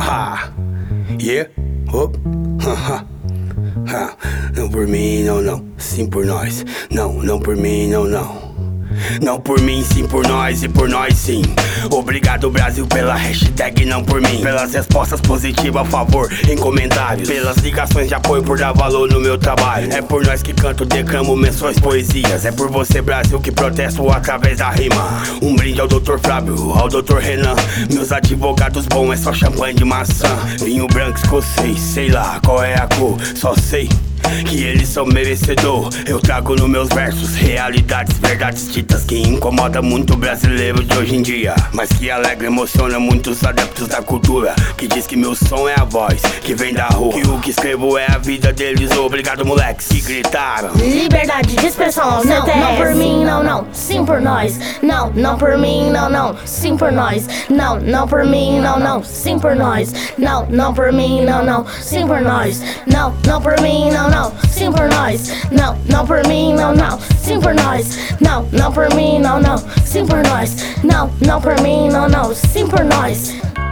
Ha, yeah, hop, ha. Não por mim, não, não, sim por nós. Não, não por mim, não, não. Não por mim, sim por nós e por nós sim. Obrigado Brasil pela hashtag não por mim. Pelas respostas positivas a favor em comentários. Pelas ligações de apoio por dar valor no meu trabalho. É por nós que canto, declamo menções, poesias. É por você Brasil que protesto através da rima. Um brinde ao Dr. Flávio, ao Dr. Renan. Meus advogados bons é só champanhe de maçã. Vinho branco escocês, sei lá qual é a cor. Só sei que eles são merecedor. Eu trago nos meus versos realidades, verdades ditas que incomoda muito o brasileiro de hoje em dia, mas que alegra e emociona muitos adeptos da cultura, que diz que meu som é a voz que vem da rua, que o que escrevo é a vida deles. Obrigado moleques que gritaram liberdade de expressão. Não, não por mim, não, não, sim por nós. Não, não por mim, não, não, sim por nós. Não, não por mim, não, não, sim por nós. Não, não por mim, não, não, sim por nós. Não, não por mim, não, não, sim por nós. Não, não por mim, não, não, sim por nós. Não, não por mim, não, não, sim por nós. Não, não por mim, não, não, sim por nós.